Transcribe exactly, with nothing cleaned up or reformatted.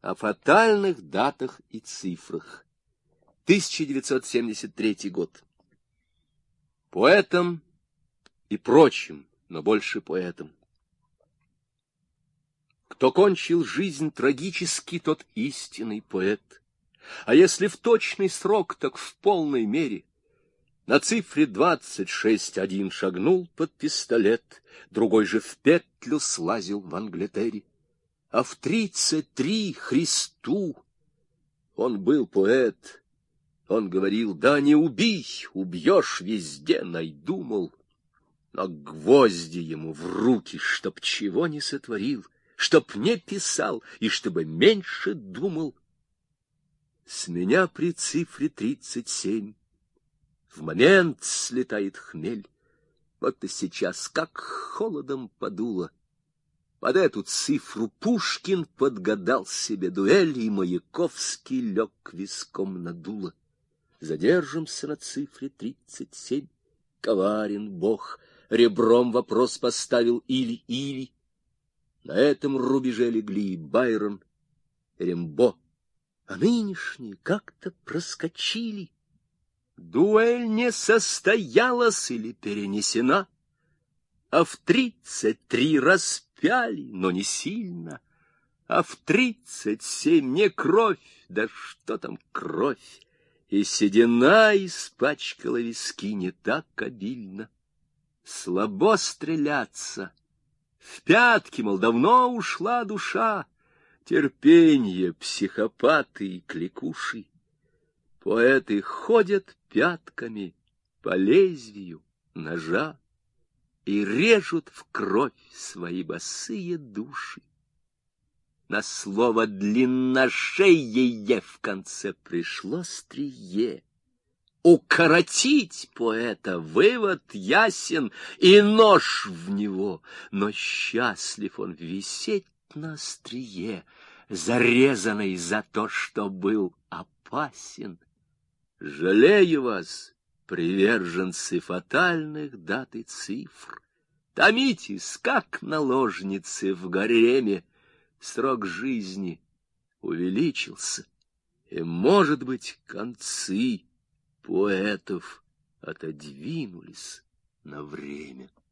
о фатальных датах и цифрах. тысяча девятьсот семьдесят третий год. Поэтам и прочим, но больше поэтам. Кто кончил жизнь трагически, тот истинный поэт. А если в точный срок, так в полной мере. На цифре двадцать шесть один шагнул под пистолет, другой же в петлю слазил в Англитере. А в тридцать три Христу он был поэт. Он говорил: да не убей, убьешь везде, найду, мол. Но гвозди ему в руки, чтоб чего не сотворил, чтоб не писал и чтобы меньше думал. С меня при цифре тридцать семь в момент слетает хмель. Вот и сейчас как холодом подуло. Под эту цифру Пушкин подгадал себе дуэль, и Маяковский лег виском на дуло. Задержимся на цифре тридцать семь. Коварен Бог, ребром вопрос поставил или-или. На этом рубеже легли и Байрон, и Рембо, а нынешние как-то проскочили. Дуэль не состоялась или перенесена, а в тридцать три распяли, но не сильно, а в тридцать семь не кровь, да что там кровь, и седина испачкала виски не так обильно. Слабо стреляться, в пятки, мол, давно ушла душа, терпенье, психопаты и кликуши. Поэты ходят пятками по лезвию ножа и режут в кровь свои босые души. На слово «длинношеее» в конце пришло стрие. Укоротить поэта вывод ясен, и нож в него, но счастлив он висеть на острие, зарезанный за то, что был опасен. Жалею вас, приверженцы фатальных дат и цифр. Томитесь, как наложницы в гареме. Срок жизни увеличился, и, может быть, концы поэтов отодвинулись на время.